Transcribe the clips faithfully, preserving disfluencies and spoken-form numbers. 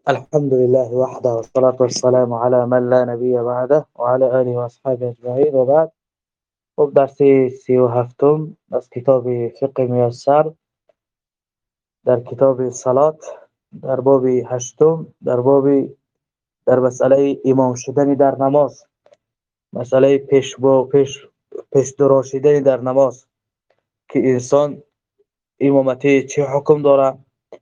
الحمد لله وحده والصلاة والسلام على من لا نبي بعده وعلى آله وأصحابه أجمعين وبعد. خب درس سی و هفتم از کتاب فقه میسر در کتاب صلات در باب هشتم در باب در مسئله امام شدن در نماز، مسئله پیش با پیش پیش دراشیدن در نماز که انسان امامتی چه حکم داره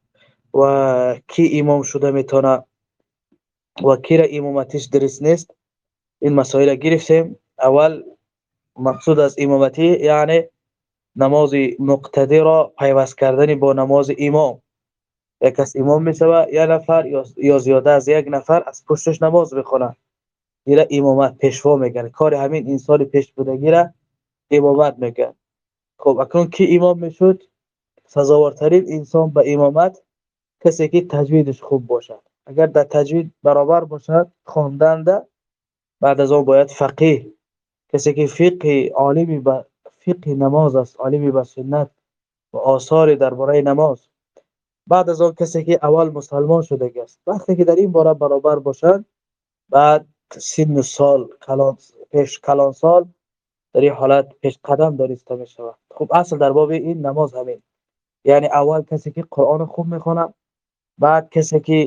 و کی امام شده میتونه و کی را امامتیش درست نیست. این مسائل گرفتیم. اول مقصود از امامتی یعنی نماز مقتدی را پیوست کردن با نماز امام. یک کس امام میشود یک نفر یا یا زیاده از یک نفر از پشتش نماز بخونه، این امامت پیشوا میگن. کار همین انسان پیش بودگی را امامت میگن. خب اکنون کی امام میشد؟ سزاوارترین انسان به امامت کسی که تجویدش خوب باشد. اگر در تجوید برابر باشد خواندنده، بعد از آن باید فقیه، کسی که فقه عالمی به فقه نماز است، عالمی به سنت و آثار درباره نماز. بعد از آن کسی که اول مسلمان شده است. وقتی که در این باره برابر باشد، بعد سن سال کلان پیش کلان سال در این حالت پیش قدم دانسته می شود. خب اصل در باب این نماز همین، یعنی اول کسی که قرآن خوب میخونه، بعد کسی که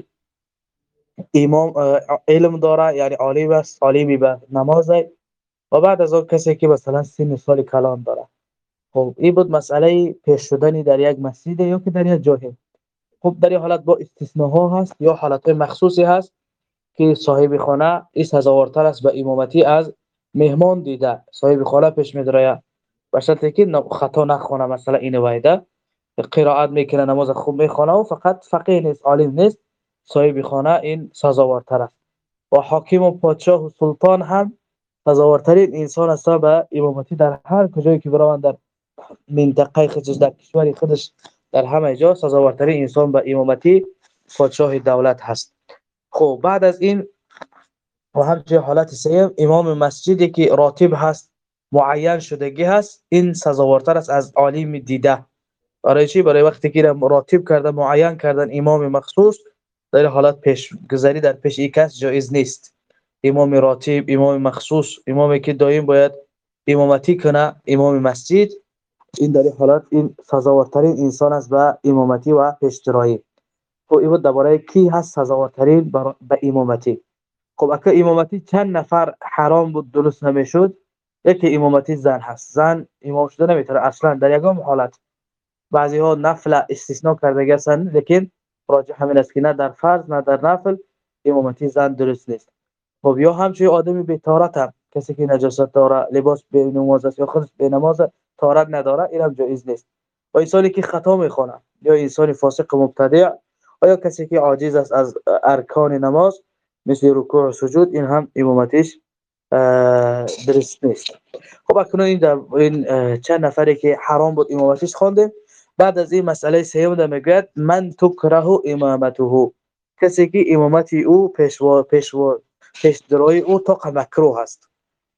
امام علم داره یعنی عالم است، عالمی به نماز، و بعد از آن کسی که مثلا سن سال کلان داره. خب این بود مسئله پیش شدنی در یک مسجد یا که در یک جای. خب در این حالت با استثناها هست یا حالت مخصوصی هست که صاحب خانه این سزاوارتر است به امامتی از مهمان دیده. صاحب خانه پیش می‌داره به شرطی که خطا نخونه، مثلا این وایده قرائت میکنه، نماز خوب میخونه و فقط فقیه نیست، عالم نیست، صاحب خانه این سزاوارتر است. و حاکم و پادشاه و سلطان هم سزاوارترین انسان است به امامتی در هر کجایی که بروند، در منطقه خودش، در کشور خودش، در همه جا سزاوارترین انسان به امامتی پادشاه دولت هست. خب بعد از این و همچنین حالت سوم امام مسجدی که راتب هست، معین شدگی هست، این سزاوارتر است از عالم دیده. برای چی؟ برای وقتی که راتب کرده، معین کردن امام مخصوص، در حالت پیش گذاری در پیش یک کس جایز نیست. امام راتب، امام مخصوص، امامی که دائم باید امامتی کنه، امام مسجد، این در این حالت این سزاوارترین انسان است به امامتی و پیشترایی. خب این درباره کی هست سزاوارترین به امامتی. خب اگه امامتی چند نفر حرام بود درست نمیشد، یکی امامتی زن هست. زن امام شده نمیتونه اصلا در یگام حالت. بعضی ها نفل استثناء کرده هستند، لیکن راجح همین است که نه در فرض نه در نفل امامتی زن درست نیست. خب یا همچنین آدمی بی طهارت هم، کسی که نجاست داره، لباس بی نماز است یا خودش بی نماز، طهارت نداره، این هم جایز نیست. و انسانی که خطا میخونه یا انسان فاسق مبتدع، و یا کسی که عاجز است از ارکان نماز مثل رکوع و سجود، این هم امامتیش درست نیست. خب اکنون این, این چند نفری که حرام بود امامتیش خوانده. بعد از این مسئله سوم میگوید من تکره امامته، کسی که امامتی او پیشوا پیشوا پیش درای او تا مکروه است.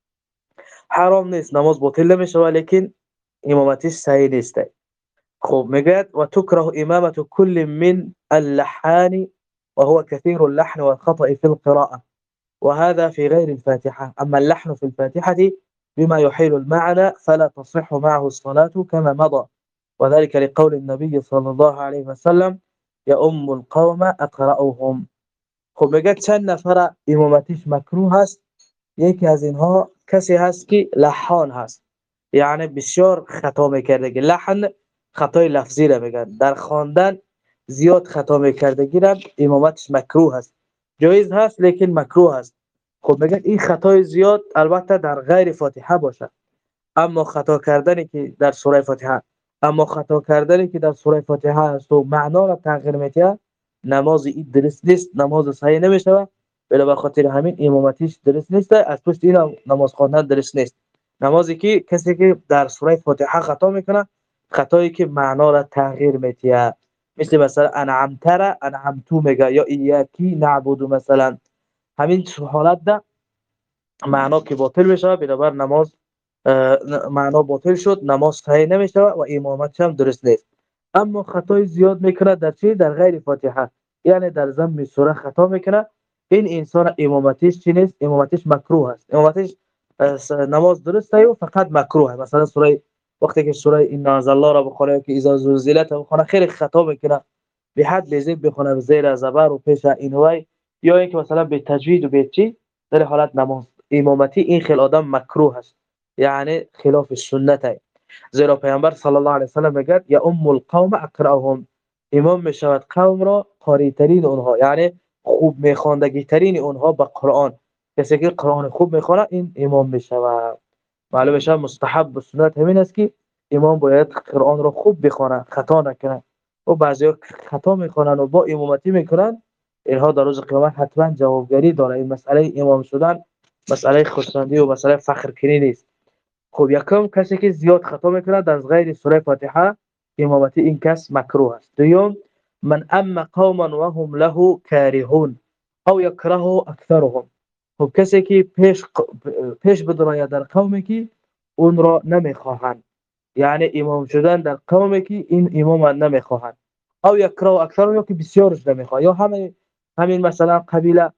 حرام نیست، نماز باطل نمیشه لیکن امامتیش صحیح نیست. خب میگوید و تکره امامه كل من اللحان وهو كثير اللحن والخطأ في القراءة وهذا في غير الفاتحة. أما اللحن في الفاتحة بما يحيل المعنى فلا تصح معه الصلاة كما مضى، وذلك لقول النبي صلى الله عليه وسلم يؤم القوم أقرأهم. خب میگه چند نفر امامتیش مکروه هست. یکی از اینها کسی هست که لحان هست، یعنی بسیار خطا میکرده. لحن خطای لفظی را میگن، در خواندن زیاد خطا میکردگی را امامتش مکروه هست. جایز هست لیکن مکروه هست. خب میگن این خطای زیاد البته در غیر فاتحه باشه، اما خطا کردنی که در سوره فاتحه اما خطا کردنی که در سوره فاتحه است و معنا را تغییر میده، نماز این درست نیست، نماز صحیح نمیشه. بلا بخاطر همین امامتیش درست نیست، از پشت این نماز خواندن درست نیست. نمازی که کسی که در سوره فاتحه خطا میکنه، خطایی که معنا را تغییر میده، مثل مثلا انعمتر انعمتو میگه یا ایاکی نعبد، مثلا همین حالت ده معنا که باطل میشه، بنابر نماز معنا باطل شد، نماز صحیح نمیشه و امامت هم درست نیست. اما خطای زیاد میکنه در چی؟ در غیر فاتحه. یعنی در ضمن سوره خطا میکنه، این انسان امامتیش چی نیست؟ امامتیش مکروه است. امامتیش نماز درسته و فقط مکروه. مثلا سوره وقتی که سوره ان انزل الله را بخونه که اذا زلزلت بخونه خیلی خطا میکنه، به حد لذت بخونه زیر زبر و پیش اینوای، یا اینکه مثلا به تجوید و به چی در حالت نماز امامتی، این خیلی آدم مکروه است، یعنی خلاف سنت. زیرا پیامبر صلی الله علیه و سلم میگه یا ام القوم اقرأهم، امام میشود قوم را قاری ترین اونها، یعنی خوب میخواندگی ترین اونها به قرآن. کسی که قرآن خوب میخونه این امام میشود. معلوم میشه مستحب و سنت همین است که امام باید قرآن را خوب بخونه، خطا نکنه. و بعضیا خطا میخونن و با امامتی میکنن، اینها در روز قیامت حتما جوابگری داره. این مسئله امام شدن مسئله خودسندی و مسئله فخر کنی نیست. خب یکم کسی که زیاد خطا میکنه در غیر سوره فاتحه، امامتی این کس مکروه است. دوم، من اما قوما وهم له کارهون او یکره اکثرهم، خب کسی که پیش پیش بدراید در قومی که اون را نمیخواهند، یعنی امام شدن در قومی که این امام نمیخواهند، او یکره اکثرهم، یا که بسیارش نمیخواه، یا همین همین مثلا قبیله،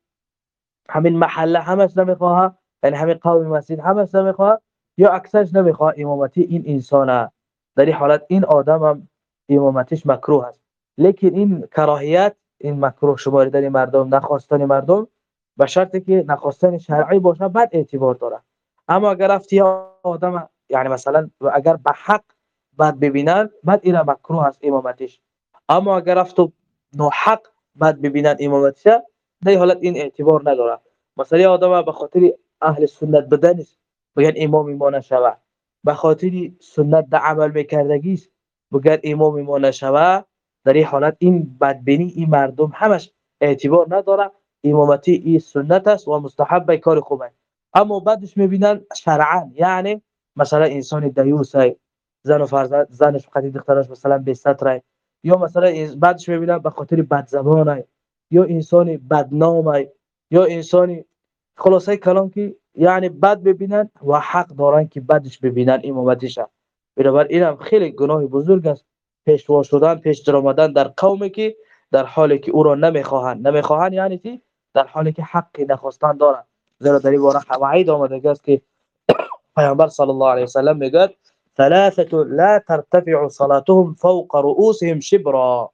همین محله همش نمیخواه، یعنی همین قوم مسجد همش نمیخواه، یا اکثرش نمیخواه امامتی این انسانه. در این حالت این آدم هم امامتیش مکروه است. لیکن این کراهیت، این مکروه شماریدن مردم، نخواستن مردم، به شرطی که نخواستن شرعی باشه بعد اعتبار داره. اما اگر رفتی آدم، یعنی مثلا اگر به حق بعد ببینن بعد این مکروه است امامتیش. اما اگر رفت ناحق بعد ببینن امامتیش، در حالت این اعتبار نداره. مثلا آدم به خاطر اهل سنت بدنش بگن امام ما نشوه، به خاطر سنت در عمل میکردگیش بگن امام ما نشوه، در این حالت این بدبینی این مردم همش اعتبار نداره. امامتی این سنت است و مستحب کار خوبه. اما بعدش میبینن شرعا، یعنی مثلا انسان دیوس، زن و فرزند زنش فقط دخترش مثلا به ستره، یا مثلا بعدش میبینن به خاطر بد زبانه، یا انسان بدنامه، یا انسانی خلاصه کلام که یعنی بد ببینن و حق دارن که بدش ببینن امامتیش. بنابر این هم خیلی گناه بزرگ است، پیشوا شدن، پیش در آمدن در قومی که در حالی که او را نمیخواهند. نمیخواهند یعنی چی؟ در حالی که حقی نخواستن دارن. زیرا در این باره وعید آمده است که پیامبر صلی الله علیه و سلم میگه ثلاثه لا ترتفع صلاتهم فوق رؤوسهم شبرا،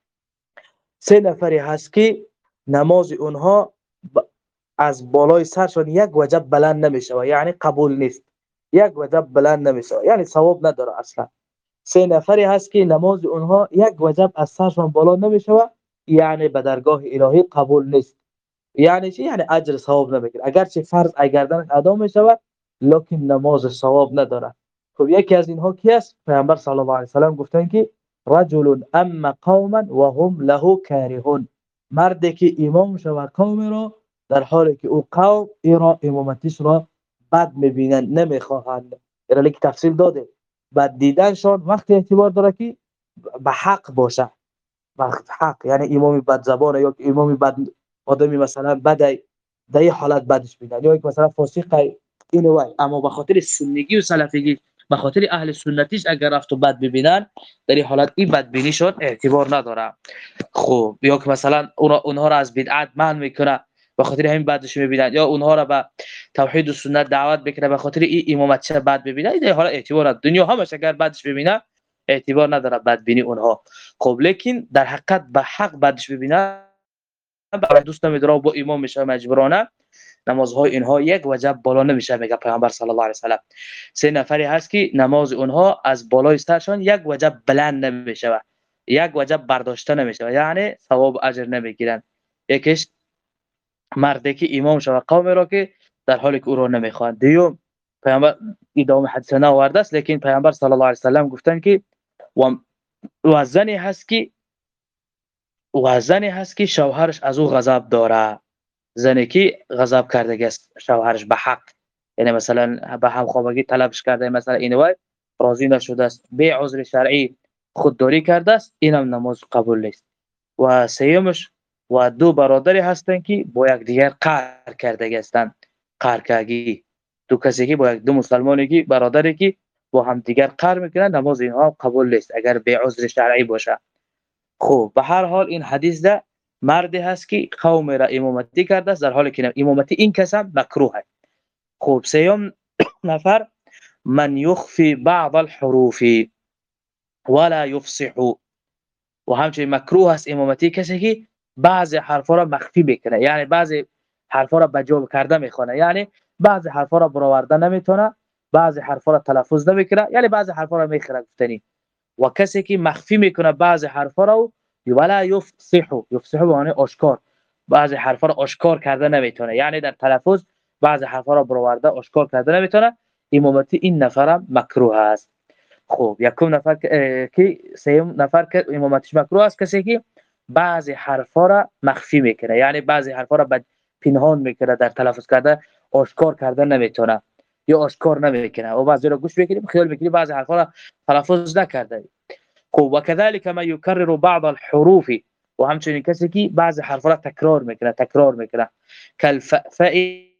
سه نفری هست که نماز اونها از بالای سرشون یک وجب بلند نمیشه، یعنی قبول نیست. یک وجب بلند نمیشه یعنی ثواب نداره اصلا. سه نفری هست که نماز اونها یک وجب از سرشون بالا نمیشه، یعنی به درگاه الهی قبول نیست. یعنی چی؟ یعنی اجر ثواب نمیگیره. اگرچه فرض اگردن ادا میشه لکن نماز ثواب نداره. خب یکی از اینها کی است؟ پیامبر صلی الله علیه و سلم گفتن که رجل اما قوما وهم له کارهون، مردی که امام شود قوم را در حالی که او قوم ایرا امامتیش را بد میبینند نمیخواهند. ایرا لیک تفصیل داده بد دیدنشان وقت اعتبار داره که به حق باشه، وقت حق، یعنی امام بد زبانه یا امام بد آدمی مثلا بدای در این حالت بدش بینن، یا یک مثلا فاسق این وای، اما به خاطر سنگی و سلفیگی به خاطر اهل سنتیش اگر رفت و بد ببینن در این حالت این بدبینیشون اعتبار نداره. خب یا که مثلا اونها را از بدعت منع میکنه به خاطر همین بدش میبینن، یا اونها را به توحید و سنت دعوت بکنه به خاطر این امامت چه بد ببینن، در حال اعتبار نداره. دنیا همش اگر بدش ببینه اعتبار نداره بدبینی اونها. خب لیکن در حقیقت به حق بدش ببینن برای دوست نمیداره با امام میشه مجبورانه، نمازهای اینها یک وجب بالا نمیشه. میگه پیامبر صلی الله علیه و سلم سه نفری هست که نماز اونها از بالای سرشون یک وجب بلند نمیشه، یک وجب برداشته نمیشه، یعنی ثواب اجر نمیگیرن. یکیش مردی که امام شوه قوم را که در حالی که او را نمیخوان. دیوم پیامبر ادامه حدیث نوارده است، لیکن پیامبر صلی الله علیه و سلم گفتن که و و زنی هست که و زنی هست که شوهرش از او غضب داره، زنی که غضب کرده است شوهرش به حق، یعنی مثلا به هم خوابگی طلبش کرده، مثلا اینو راضی نشده است به عذر شرعی خودداری کرده است، اینم نماز قبول نیست. و سیومش و دو برادری هستند که با یک دیگر قهر کرده هستند، قهرکاگی، دو کسی که با یک دو مسلمانی که برادری که با هم دیگر قهر میکنن، نماز اینها قبول نیست اگر به عذر شرعی باشه. خب به هر حال این حدیث ده مردی هست که قوم را امامتی کرده است در حالی که امامتی این کس هم مکروه است. خب سیوم نفر من یخفی بعض الحروف ولا یفصح، و همچنین مکروه است امامتی کسی که بعضی حرفا را مخفی میکنه، یعنی بعضی حرفا را بجا کرده میخونه، یعنی بعضی حرفا را برآورده نمیتونه، بعضی حرفا را تلفظ نمیکنه، یعنی بعضی حرفا را میخوره گفتنی. و کسی که مخفی میکنه بعضی حرفا را ولا یفصح، یفصح به معنی آشکار، بعضی حرفا را آشکار کرده نمیتونه، یعنی در تلفظ بعضی حرفا را برآورده آشکار کرده نمیتونه، امامتی این نفر مکروه است. خب یکم نفر که سیم نفر که امامتش مکروه است کسی که بعضی حرفا را مخفی میکنه، یعنی بعضی حرفا را پنهان میکنه، در تلفظ کرده آشکار کرده نمیتونه یا آشکار نمیکنه و بعضی را گوش میکنیم خیال میکنیم بعضی حرفا را تلفظ نکرده. خب و كذلك ما يكرر بعض الحروف، و همچنین کسی که بعضی حرفا را تکرار میکنه تکرار میکنه كالفاء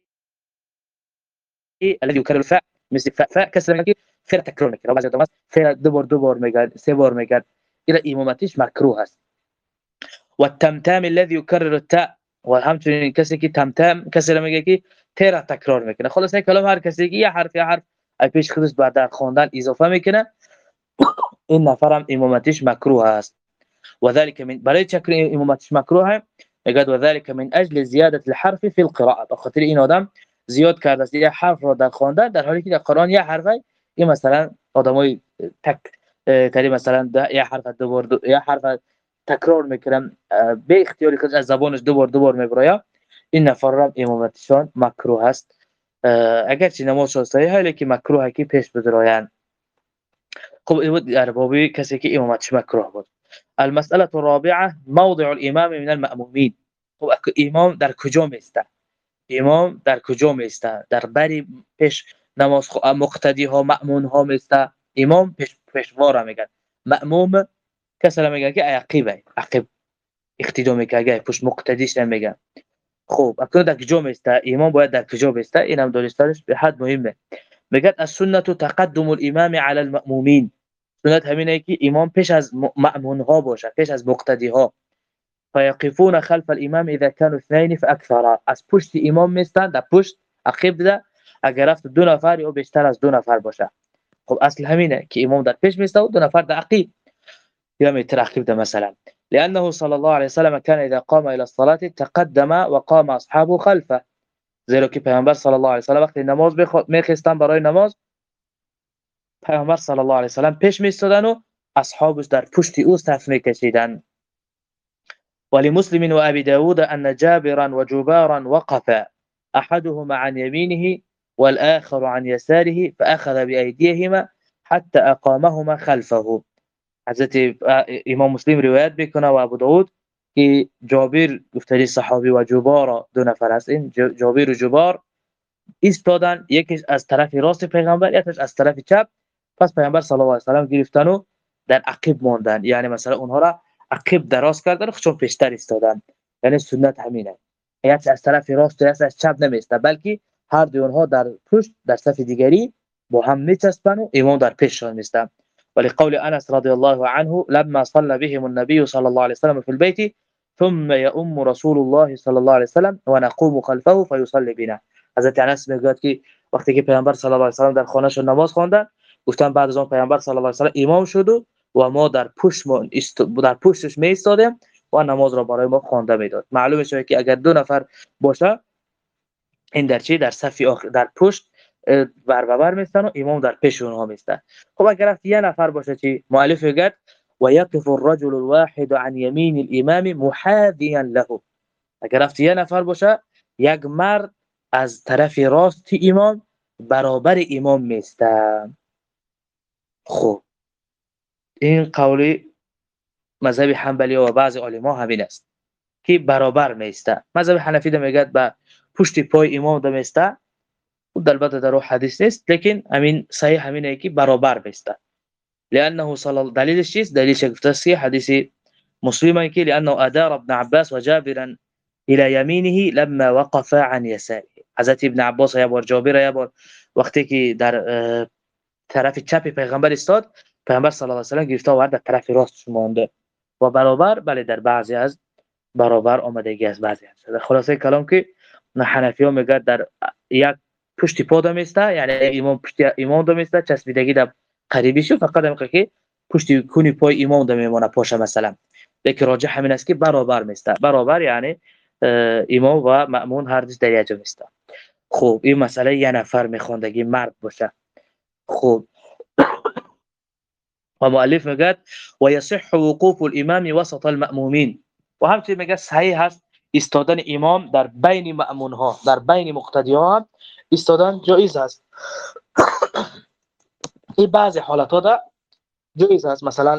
الذي يكرر الفاء، مثل فاء کسر میکنه فعل تکرار میکنه و بعضی اوقات فعل دو بار دو بار میگه سه بار میگه، الى امامتش مکروه است. و التمتام الذي يكرر التاء، و همچنین کسی که تمتام کسر میگه که ت را تکرار میکنه. خلاص کلام هر کسی که یه حرف یه حرف از پیش خودش بعد در خواندن اضافه میکنه این نفرم امامتش مکروه است. و ذلك من برای چکر امامتش مکروه میگه و ذلك من اجل زیاده الحرف في القراءه، بخاطر این آدم زیاد کرده است یه حرف را در خواندن در حالی که در قرآن یه حرفه این مثلا آدمای تک تری مثلا یه حرف دو بار دو یه حرف تکرار میکنن به اختیاری که از زبانش دو بار دو بار میبره، این نفر را امامتشان مکروه است. اگرچه نمازش صحیحه لیکن مکروهه که پیش بدراین. خب این در بابی کسی که امامتش مکروه بود. المسألة الرابعة موضع الامام من المأمومين. خب امام در کجا میسته؟ امام در کجا میسته؟ در بری پیش نماز مقتدی ها مأمون ها میسته؟ امام پیش پیشوا را میگن، مأموم کسی را میگن که عقیبه عقیب اقتدا میکنه پشت مقتدیش نمیگن. خب اکنون در کجا میسته؟ امام باید در کجا بیسته؟ اینم دانستنش به حد مهمه. میگه السنة تقدم الامام على المأمومين، سنت همینه که امام پیش از مأمون ها باشه، پیش از مقتدی ها. فيقفون خلف الامام اذا كانوا اثنين فاكثر، از پشت امام میستن در پشت عقب ده اگر رفت دو نفر یا بیشتر از دو نفر باشه. خب اصل همینه که امام در پیش میسته و دو نفر در عقب یا میتر عقب ده مثلا. لانه صلى الله عليه وسلم كان اذا قام الى الصلاه تقدم وقام اصحابه خلفه، زیرا که پیامبر صلی الله علیه و سلم وقتی نماز میخواستن برای نماز پیامبر صلی الله علیه و سلم پیش میستادن و اصحابش در پشت او صف میکشیدن. ولمسلم وابي داود ان جابرا وجبارا وقفا احدهما عن يمينه والاخر عن يساره فاخذ بايديهما حتى اقامهما خلفه. حضرت امام مسلم روایت میکنه و ابو داود که جابر گفتری صحابی و جبار دو نفر هستن، جابر و جبار ایستادن، یکی از طرف راست پیغمبر یکیش از طرف چپ، پس پیغمبر صلی الله علیه و سلم گرفتن و در عقب ماندن، یعنی مثلا اونها را عقب دراز کردن خودشون پیشتر ایستادن. یعنی سنت همینه، یکی از طرف راست و یکی از چپ نمیسته بلکه هر دو اونها در پشت در صف دیگری با هم میچسبن و امام در پیششون میسته. ولقول انس رضی الله عنه لما صلى بهم النبي صلى الله عليه وسلم في البيت ثم يؤم رسول الله صلى الله عليه وسلم ونقوم خلفه فيصلي بنا. حضرت انس میگه که وقتی که پیامبر صلی الله علیه و سلم در خانه‌ش نماز خواندن گفتن بعد از اون پیامبر صلی الله علیه و سلم امام شد و ما در پشت ما است... در پشتش می ایستادیم و نماز را برای ما خوانده میداد. معلومه شده که اگر دو نفر باشه این در چی در صف آخر در پشت بر بر میستن و امام در پیش اونها میسته. خب اگر یه نفر باشه چی مؤلف میگه و یقف الرجل الواحد عن يمين الامام محاذيا له، اگر یه نفر باشه یک مرد از طرف راست امام برابر امام میسته. خب این قولی مذهب حنبلی و بعضی علما همین است که برابر میسته. مذهب حنفی ده میگه با پشت پای امام ده میسته و البته در حدیث نیست لیکن همین صحیح همینه که برابر میسته. لانه صلی دلیلش چیست؟ دلیلش گفته سی حدیث مسلمه که لانه ادار ابن عباس و جابر الى يمينه لما وقف عن يساره. حضرت ابن عباس یا بار جابر یا بار وقتی که در طرف چپ پیغمبر استاد پیغمبر صلی الله علیه و سلم گرفته و در طرف راستش مونده و برابر بله در بعضی از برابر آمدگی است بعضی هست. در خلاصه کلام که حنفی ها میگه در یک پشت پا دم است، یعنی امام پشت امام دم است، چسبیدگی در قریبی شو فقط میگه که پشت کونی پای امام دم میمونه پاشه مثلا. لیکن راجح همین است که برابر میسته، برابر یعنی امام و مأمون هر دوش در یک جا میسته. خب این مسئله یه نفر میخوندگی مرد باشه. خب و مؤلف میگه و یصح وقوف الامام وسط المأمومین، و همچنین میگه صحیح هست ایستادن امام در بین مأمون ها، در بین مقتدی ها هم ایستادن جایز است. این بعضی حالات ها ده جایز است. مثلا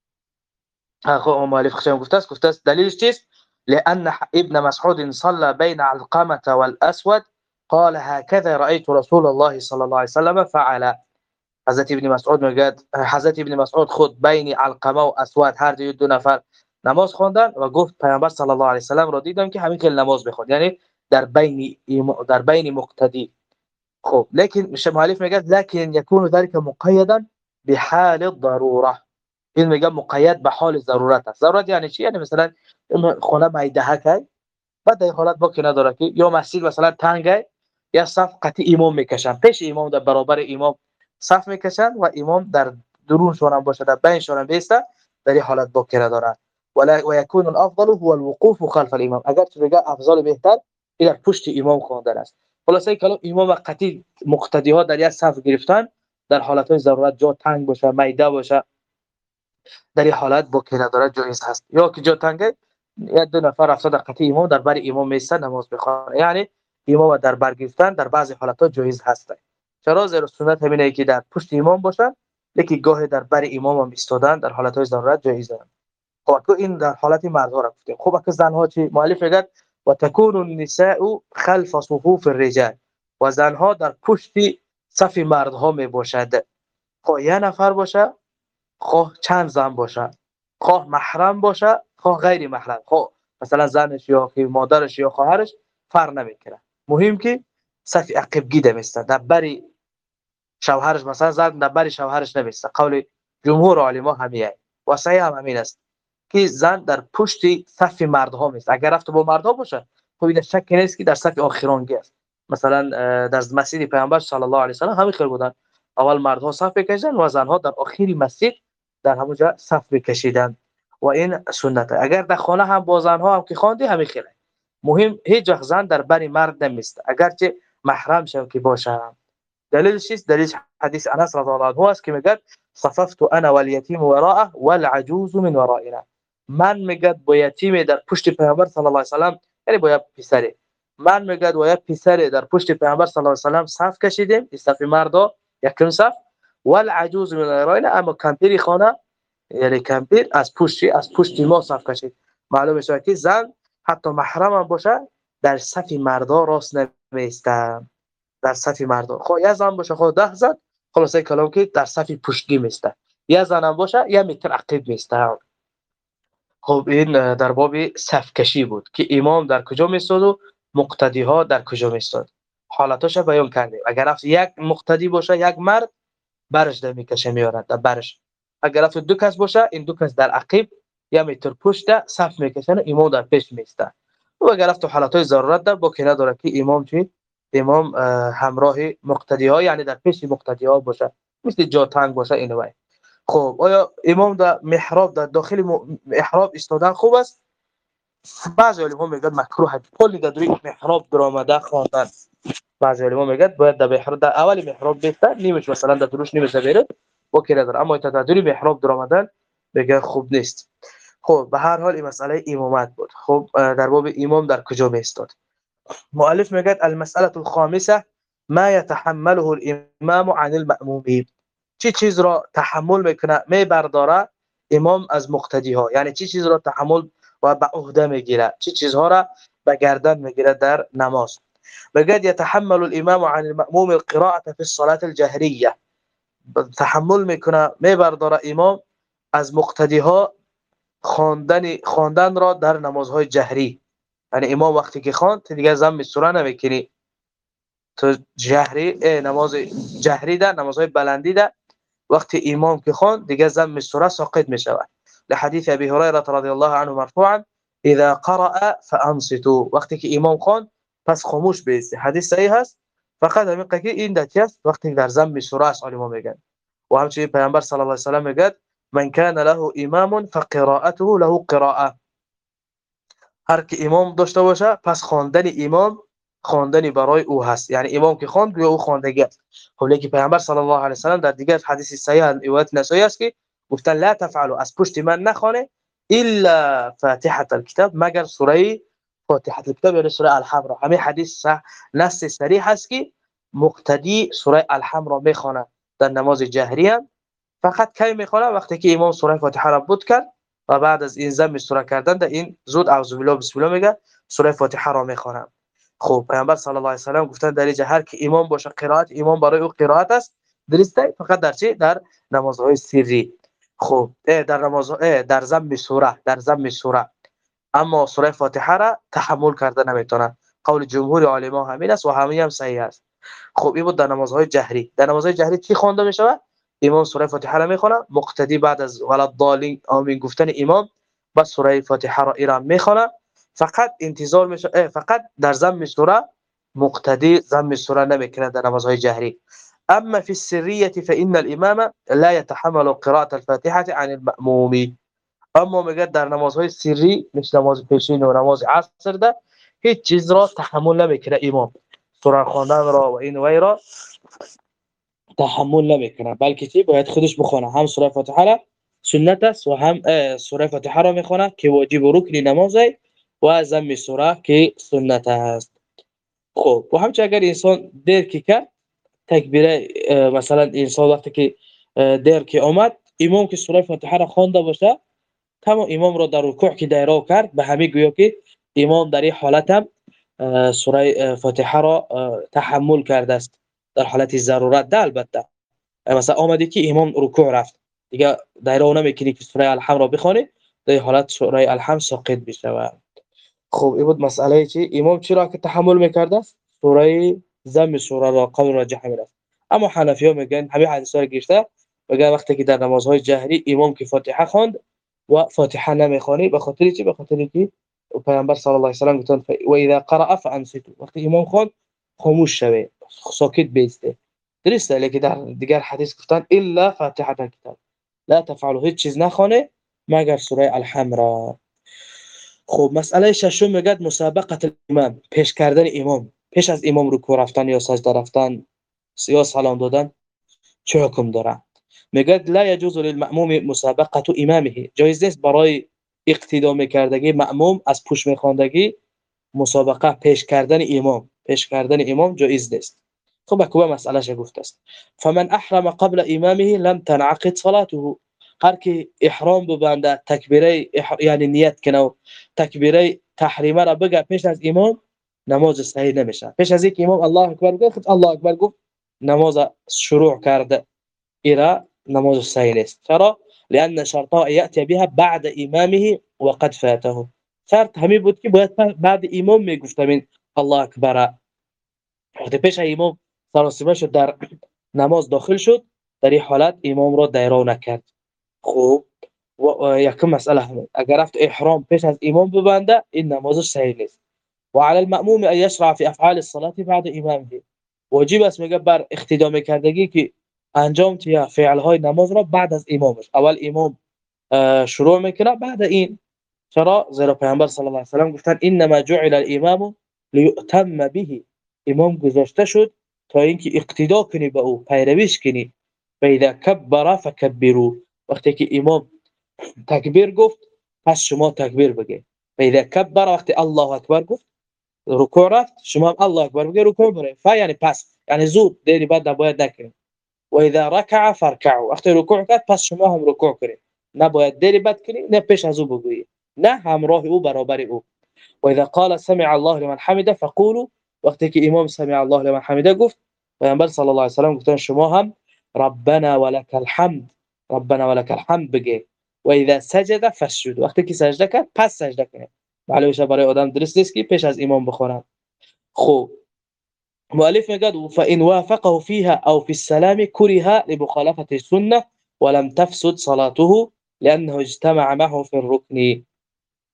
خب مؤلف خشم گفته است، گفته است دلیلش چیست؟ لأن ابن مسعود صلى بين علقمة والأسود قال هكذا رأيت رسول الله صلى الله عليه وسلم فعل. حضرت ابن مسعود میگه حضرت ابن مسعود خود بین علقمه و اسود هر دو دو نفر نماز خواندن و گفت پیامبر صلی الله علیه و سلم را دیدم که همین که نماز بخوند، یعنی در بین در بین مقتدی. خب لیکن میشه مؤلف میگه لكن يكون ذلك مقيدا بحال الضروره. این میگه مقید به حال ضرورت است. ضرورت یعنی چی؟ یعنی مثلا خونه مایده که بعد در حالت با که نداره که یا مسجد مثلا تنگه یا صف قطعی امام میکشن، پیش امام در برابر امام صف میکشن و امام در درونشون هم باشه، در بینشون هم بیسته، در این حالت با که نداره. ولا و يكون الافضل هو الوقوف خلف الامام. اگر چه بگه افضل بهتر در پشت امام خواندن است. خلاصه کلام امام قطعی مقتدی ها در یک صف گرفتن در حالت های ضرورت، جا تنگ باشه میده باشه، در این حالت با که نداره جایز هست. یا که جا تنگه یا دو نفر افسر در قطعی امام در بر امام میستن نماز بخوانه، یعنی امام در بر گرفتن در بعضی حالت‌ها جایز هست. چرا؟ زیرا سنت همینه که در پشت امام باشن، لیکن گاهی در بر امام هم ایستادن در حالت‌های ضرورت جایزه. خب این در حالت مردها را گفتیم. خب که زنها چی؟ مؤلف میگه و تكون النساء خلف صفوف الرجال، و زنها در پشت صف مردها می باشد. خب یه نفر باشه، خواه چند زن باشه، خواه محرم باشه، خواه غیر محرم، خواه مثلا زنش یا مادرش یا خواهرش، فرق نمیکنه. مهم که صف عقب گیده میسته، در بری شوهرش، مثلا زن در بری شوهرش نمیسته. قول جمهور علما همیه و صحیح هم همین است که زن در پشت صف مردها میسته. اگر رفت با مردها باشه خب این شک نیست که در صف آخرانگی است. مثلا در مسجد پیامبر صلی الله علیه و سلم همین خیر بودن، اول مردها صف بکشیدن و زنها در آخری مسجد در همونجا صف بکشیدن و این سنت. اگر در خانه هم با زنها هم که خواندی همین خیره. مهم هیچ وقت زن در بری مرد نمیسته اگرچه محرم شون که باشه. دلیل چیست؟ دلیل حدیث انس رضی الله عنه است که میگه صففت انا والیتیم وراءه والعجوز من ورائنا. من میگه با یتیم در پشت پیامبر صلی الله علیه و سلم، یعنی با یک پسر، من میگه و یک پسر در پشت پیامبر صلی الله علیه و سلم صف کشیدیم، صف مردا یکم صف، والعجوز من ورائنا، اما کمپیری خانه یعنی کمپیر از پشت از پشت ما صف کشید. معلومه شد که زن حتی محرم هم باشه در صف مردا راست نمیسته، در صف مردا. خب یه زن باشه خود ده زن، خلاصه کلام که در صف پشتی میسته. یه زن هم باشه یه متر عقب میسته. خب این در باب صف کشی بود که امام در کجا میستاد و مقتدی ها در کجا میستاد. حالتاش بیان کردیم. اگر رفت یک مقتدی باشه یک مرد برش در میکشه میارد در برش. اگر رفت دو کس باشه این دو کس در عقب یا متر پشت صف میکشن، امام در پیش میسته. و اگر رفت حالتای ضرورت در با که نداره که امام چی امام همراه مقتدی ها، یعنی در پیش مقتدی ها باشه، مثل جا تنگ باشه اینو. خب آیا امام در محراب در داخل محراب ایستادن خوب است؟ بعضی علما میگن مکروه، کلی در روی محراب درآمده خواندن. بعضی علما میگن باید در محراب در اول محراب بهتر، نیمش مثلا در دروش نیمش بره با که نداره، اما تا در روی محراب درآمدن میگن خوب نیست. خب به هر حال این مسئله امامت بود. خب در باب امام در کجا میستاد؟ مؤلف میگه المساله الخامسه ما يتحمله الامام عن المأمومين. چی چیز را تحمل میکنه میبرداره امام از مقتدی ها، یعنی چی چیز را تحمل و به عهده میگیره، چی چیزها را به گردن میگیره در نماز. بگد يتحمل الامام عن المأموم القراءه في الصلاه الجهريه. تحمل میکنه میبرداره امام از مقتدی ها خواندن خواندن را در نمازهای جهری. یعنی امام وقتی که خواند دیگه زم سوره نمیکنی، تو جهری نماز جهری ده نمازهای بلندی ده وقتی امام که خواند دیگه زم سوره ساقط می شود. لحدیث ابی هریره رضی الله عنه مرفوعا اذا قرأ فانصتوا، وقتی که امام خوان پس خاموش بایستید. حدیث صحیح هست. فقط همین که این دچی است وقتی در ضمن سوره است علما میگن. و همچنین پیامبر صلی الله علیه و سلم میگه من کان له امام فقراءته له قراءه، هر کی امام داشته باشه پس خواندن امام خواندنی برای او هست، یعنی امام که خواند یا او خواندگی است. خب لیکن پیامبر صلی الله علیه و سلم در دیگر حدیث صحیح روایت نسائی است که گفتن لا تفعلوا، از پشت من نخوانه الا فاتحه الكتاب، مگر سوره فاتحه الكتاب یا سوره الحمرا. همین حدیث صح نص صریح است که مقتدی سوره الحمرا میخونه در نماز جهری هم. فقط کی میخونه؟ وقتی که امام سوره فاتحه را بود کرد و بعد از این ضم سوره کردن در این زود اعوذ بالله بسم الله میگه سوره فاتحه را میخونه. خب پیامبر صلی الله علیه و سلم گفتن در اینجا هر کی امام باشه قرائت امام برای او قرائت است، درسته؟ فقط در چه؟ در نمازهای سری. خب در نماز در ضم سوره در ضم سوره، اما سوره فاتحه را تحمل کرده نمیتونه. قول جمهور علما همین است و همین هم صحیح است. خب این بود در نمازهای جهری. در نمازهای جهری چی خوانده میشه؟ امام سوره فاتحه را میخونه، مقتدی بعد از ولضالین آمین گفتن امام با سوره فاتحه را ایران میخونه. فقط انتظار میشه، فقط در ضم سوره مقتدی ضم سوره نمیکنه در نمازهای جهری. اما في السريه فان الامام لا يتحمل قراءه الفاتحه عن المأموم. اما میگه در نمازهای سری مثل نماز پیشین و نماز عصر ده هیچ چیز را تحمل نمیکنه امام، سوره خواندن را و این و غیره تحمل نمیکنه، بلکه چی باید خودش بخونه. هم سوره فاتحه را سنت است و هم سوره فاتحه را میخونه که واجب و رکن نماز است و ضم سوره که سنت است. خب و همچنین اگر انسان دیر که کرد تکبیره، مثلا انسان وقتی که دیر که آمد امام که سوره فاتحه را خوانده باشه، تمام امام را در رکوع که دایره کرد به همین گویا که امام در این حالت هم سوره فاتحه را تحمل کرده است در حالت ضرورت ده. البته مثلا آمده که امام رکوع رفت دیگه دایره نمیکنی که سوره الحمد را بخونه، در حالت سوره الحمد ساقط بشه. خب این بود مسئله چی امام چرا که تحمل میکرده است سوره ضم سوره را قول راجح میرفت. اما حنفی ها میگن همین حدیثا رو گشته میگن وقتی که در نمازهای جهری امام که فاتحه خواند و فاتحه نمیخوانی به خاطر چی؟ به خاطر که پیامبر صلی الله علیه و سلم گفتن و اذا قرأ فانصتوا، وقتی امام خواند خاموش شوه ساکت بیسته، درسته؟ لیکن در دیگر حدیث گفتن الا فاتحه الكتاب لا تفعلوا، هیچ چیز نخوانه مگر سوره الحمرا. خب مسئله ششم میگه مسابقه الامام، پیش کردن امام پیش از امام رکوع رفتن یا سجده رفتن یا سلام دادن چه حکم داره؟ میگه لا يجوز للمأموم مسابقه امامه، جایز نیست برای اقتدا میکردگی مأموم از پشت میخواندگی مسابقه پیش کردن امام پیش کردن امام جایز نیست. خب اكو مسئله ش گفته است فمن احرم قبل امامه لم تنعقد صلاته، هر کی احرام ببنده تکبیره اح... یعنی نیت کنه تکبیره تحریمه را بگه پیش از امام نماز صحیح نمیشه. پیش از اینکه امام الله اکبر گفت الله اکبر گفت نماز شروع کرده إلى نماز صحيح نیست. چرا؟ لأن شرطه يأتي بها بعد امامه وقد فاته، شرط همین بود که باید بعد امام میگفت من الله اکبر. وقتی پیش امام سراسیمه شد در نماز داخل شد در این حالت امام را دایره نکرد. خوب و یکم مسئله همین اگر رفت احرام پیش از امام ببنده این نماز صحیح نیست. وعلى المأموم ان يشرع في افعال الصلاه بعد امامه، واجب است میگه بر اقتدا میکردگی که انجام تیا فعل های نماز را بعد از امامش. اول امام شروع میکنه بعد این. چرا؟ زیرا پیامبر صلی الله علیه و سلم گفتن انما جعل الامام لیؤتم به، امام گذاشته شد تا اینکه اقتدا کنی به او پیرویش کنی. فاذا كبر فكبروا، وقتی که امام تکبیر گفت پس شما تکبیر بگید. فاذا كبر وقتی الله اکبر گفت رکوع رفت شما الله اکبر بگید رکوع برید. ف یعنی پس یعنی زود دیری بعد نباید نکنید. و اذا ركع فاركعوا، وقتی رکوع کرد پس شما هم رکوع کنید، نباید دیری بعد کنید نه پیش از او بگویید نه همراه او برابر او. و اذا قال سمع الله لمن حمده فقولوا، وقتی که امام سمع الله لمن حمده گفت پیامبر صلی الله علیه و سلم گفتن شما هم ربنا ولك الحمد ربنا ولك الحمد بگید. و اذا سجد فاسجدوا، وقتی که سجده کرد پس سجده کنید. معلومه برای آدم درست نیست که پیش از امام بخونن. خب مؤلف میگه فإن وافقه فيها أو في السلام كره لمخالفة السنة ولم تفسد صلاته لأنه اجتمع معه في الركن.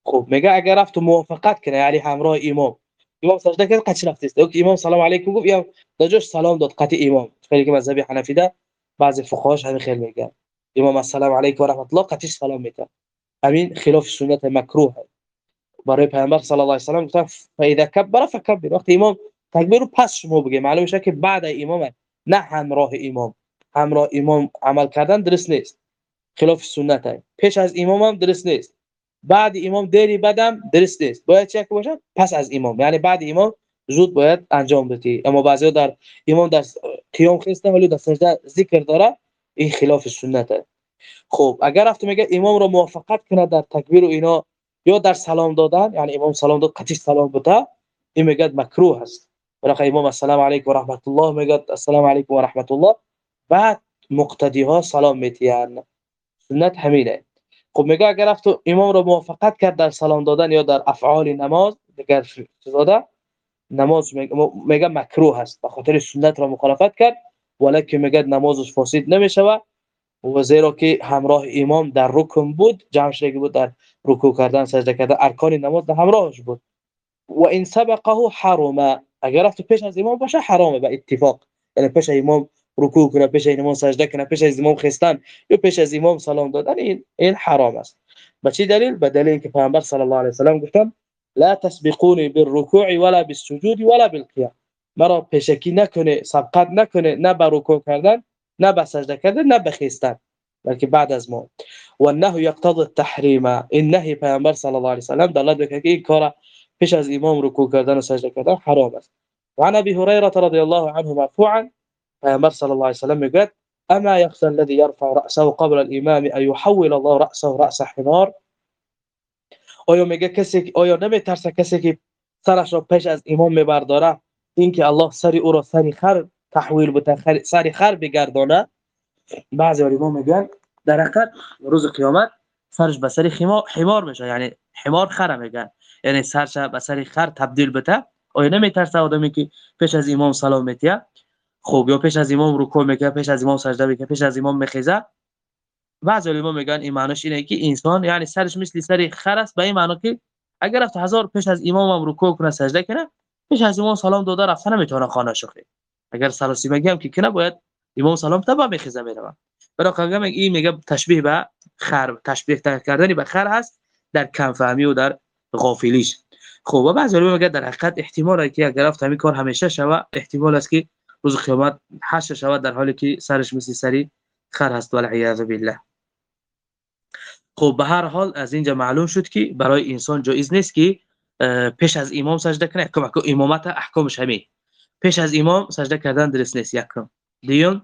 خب میگه اگر رفت و موافقت کنه یعنی همراه امام امام سجده کرد قطع رفت است اوکی امام سلام علیکم گفت یا داجوش سلام داد قطع امام خیلی که مذهب حنفی ده بعضی فقهاش همین خیلی میگن امام السلام علیکم و رحمت الله قطعش سلام میده همین خلاف سنت مکروه برای پیامبر صلی الله علیه و سلم گفتن فاذا کبر فکبر وقتی امام تکبیر رو پس شما بگید معلومه شه که بعد امام نه همراه امام همراه امام عمل کردن درست نیست خلاف سنت پیش از امام هم درست نیست بعد امام دیری بعدم درست نیست باید چه باشه پس از امام یعنی بعد امام زود باید انجام بدی اما بعضی در امام در قیام خسته ولی در سجده ذکر داره این خلاف سنت خب اگر رفت میگه امام رو موافقت کنه در تکبیر و اینا یا در سلام دادن یعنی امام سلام داد قطعی سلام بده این میگه مکروه است برای امام السلام علیکم و رحمت الله میگه السلام علیکم و رحمت الله بعد مقتدی ها سلام میتین سنت همینه خب میگه اگر رفت امام رو موافقت کرد در سلام دادن یا در افعال نماز دیگر چیزا نماز میگه مکروه است به خاطر سنت را مخالفت کرد ولکن میگه نمازش فاسد نمیشه و زیرا که همراه امام در رکن بود جمع شده بود در رکوع کردن سجده کردن ارکان نماز در همراهش بود و ان سبقه حرم اگر رفت پیش از امام باشه حرامه به اتفاق یعنی پیش از امام رکوع کنه پیش از امام سجده کنه پیش از امام خستن یا پیش از امام سلام دادن این این حرام است به چه دلیل به دلیل اینکه پیامبر صلی الله علیه و سلم گفتن لا تسبقوني بالركوع ولا بالسجود ولا بالقيام مرا پیشکی نکنه سبقت نکنه نه به رکوع کردن نه به سجده کردن نه به خستن بلکه بعد از ما و النهي يقتضي التحريم النهي پیامبر صلی الله علیه و سلم دلالت میکنه که این کار پیش از امام رکوع کردن و سجده کردن حرام است و عن ابي هريره رضی الله عنه مرفوعا پیامبر صلی الله علیه و سلم میگه اما يخشى الذي يرفع رأسه قبل الامام ان يحول الله رأسه رأس حمار آیا میگه کسی آیا نمیترسه کسی که سرش را پیش از امام میبرداره اینکه الله سری او را سری خر تحویل بده سری خر بگردانه بعضی علما میگن در حقیقت روز قیامت سرش به سری حمار میشه یعنی حمار خر میگن یعنی سرش به سری خر تبدیل بده آیا نمیترسه آدمی که پیش از امام سلام میتیه خب یا پیش از امام رکوع میکنه پیش از امام سجده میکنه پیش از امام میخیزه بعضی علما میگن این معنیش اینه که انسان یعنی سرش مثل سری خر است به این معنی که اگر رفت هزار پیش از امام هم رکوع کنه سجده کنه پیش از امام سلام داده رفت نمیتونه خانه شخه اگر سلاسی میگم که کنه باید امام سلام تبا میخیزه میره برای قنگم این میگه تشبیه به خر تشبیه کردن به خر هست در کم فهمی و در غافلیش خب و بعضی علما میگه در حقیقت احتمالی که اگر رفت همین کار همیشه شوه احتمال است که روز قیامت حشر شود در حالی که سرش مثل سری خر هست والعیاذ بالله خب به هر حال از اینجا معلوم شد که برای انسان جایز نیست که پیش از امام سجده کنه که امامت احکامش همین پیش از امام سجده کردن درست نیست یکم دیون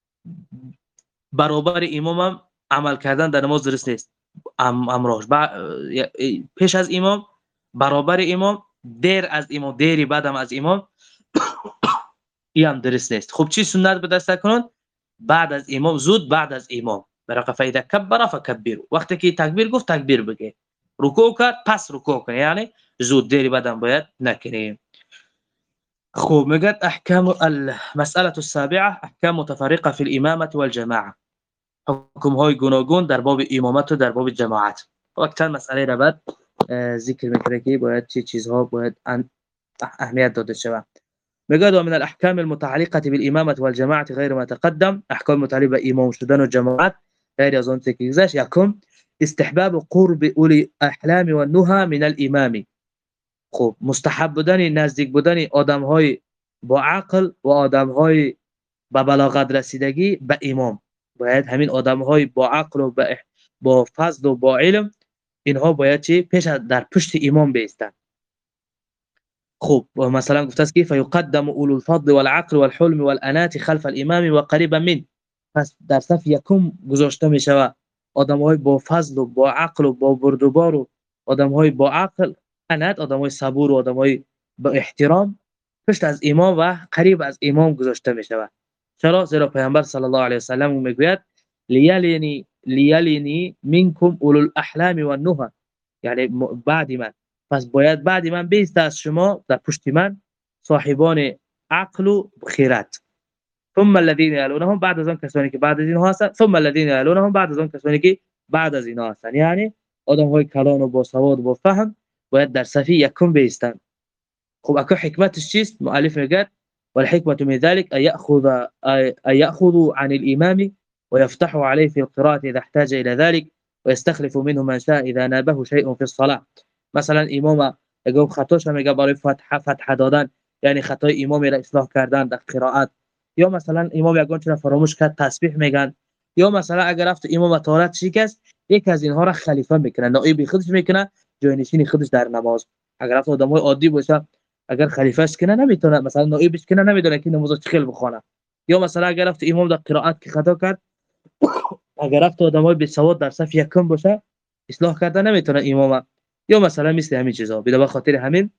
برابر امام هم عمل کردن در نماز درست نیست ام امراش پیش از امام برابر امام دیر از امام دیری بعدم از امام این هم درست نیست خب چی سنت به دست کنن بعد از امام زود بعد از امام برای فایده کبر فکبر وقتی که تکبیر گفت تکبیر بگه رکوع کرد پس رکوع کنه یعنی زود دیری بعدم باید نکنیم خب میگه احکام المساله السابعه احکام متفرقه في الامامه والجماعه حکم های گوناگون در باب امامت و در باب جماعت وقتا مسئله را بعد ذکر میکنه که باید چه چیزها باید اهمیت داده شود میگه من الاحکام المتعلقه بالامامه والجماعه غیر ما تقدم احکام متعلقه به امام شدن و جماعت غیر از اون که گذشت یکم استحباب قرب اولی احلام و النهى من الامام خب مستحب بودن نزدیک بودن آدم های با عقل و آدم های با بلاغت رسیدگی به امام باید همین آدم های با عقل و با فضل و با علم اینها باید چی پیش در پشت امام بایستند خب مثلا گفته است که فیقدم اولو الفضل والعقل والحلم والانات خلف الامام وقريبا منه پس در صف یکم گذاشته می شود آدم‌های با فضل و با عقل و با بردبار و آدم‌های با عقل انات آدم‌های صبور و آدم‌های با احترام پشت از امام و قریب از امام گذاشته می شود چرا زیرا پیامبر صلی الله علیه و سلم میگوید لیلینی لیلینی منکم اولو الاحلام والنهى یعنی بعد من پس باید بعد من بیست از شما در پشت من صاحبان عقل و خیرت ثم الذين يلونهم بعد از آن کسانی که بعد از اینها هستند ثم الذين يلونهم بعد از آن کسانی که بعد از اینها هستند یعنی آدم‌های کلان و باسواد و با فهم باید در صف یکم بایستند. خب اكو حكمتش چیست؟ مؤلف میگه والحكمة من ذلك أن يأخذ أن يأخذوا عن الإمام ويفتحوا عليه في القراءة إذا احتاج إلى ذلك ويستخلف منه من شاء إذا نابه شيء في الصلاة. مثلا امام اگه خطاش میگه برای فتح فتح دادن، یعنی خطای امام را اصلاح کردن در قرائت، یا مثلا امام یگان چرا فراموش کرد تسبیح میگن، یا مثلا اگر رفت امام طهارت شکست یک از اینها را خلیفه میکنه، نائب خودش میکنه، جانشین خودش در نماز. اگر رفت آدمای عادی باشه اگر خلیفهش کنه نمیتونه، مثلا نائبش کنه نمیدونه که نماز چخیل بخونه، یا مثلا اگر رفت امام در قرائت که خطا کرد اگر رفت آدمای بی سواد در صف یکم باشه اصلاح کردن نمیتونه امام، یا مثلا مثل همین چیزا. به خاطر همین